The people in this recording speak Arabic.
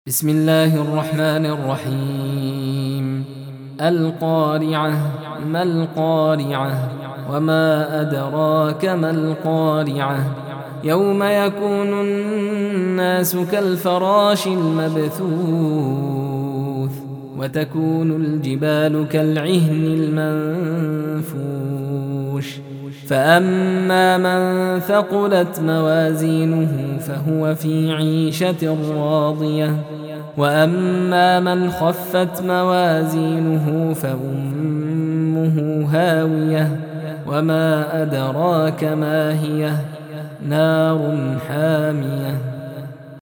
بسم الله الرحمن الرحيم. القارعة. ما القارعة؟ وما أدراك ما القارعة؟ يوم يكون الناس كالفراش المبثوث وتكون الجبال كالعهن المنفوش فأما من ثقلت موازينه فهو في عيشة راضية وأما من خفت موازينه فأمه هاوية وما أدراك ما هي نار حامية.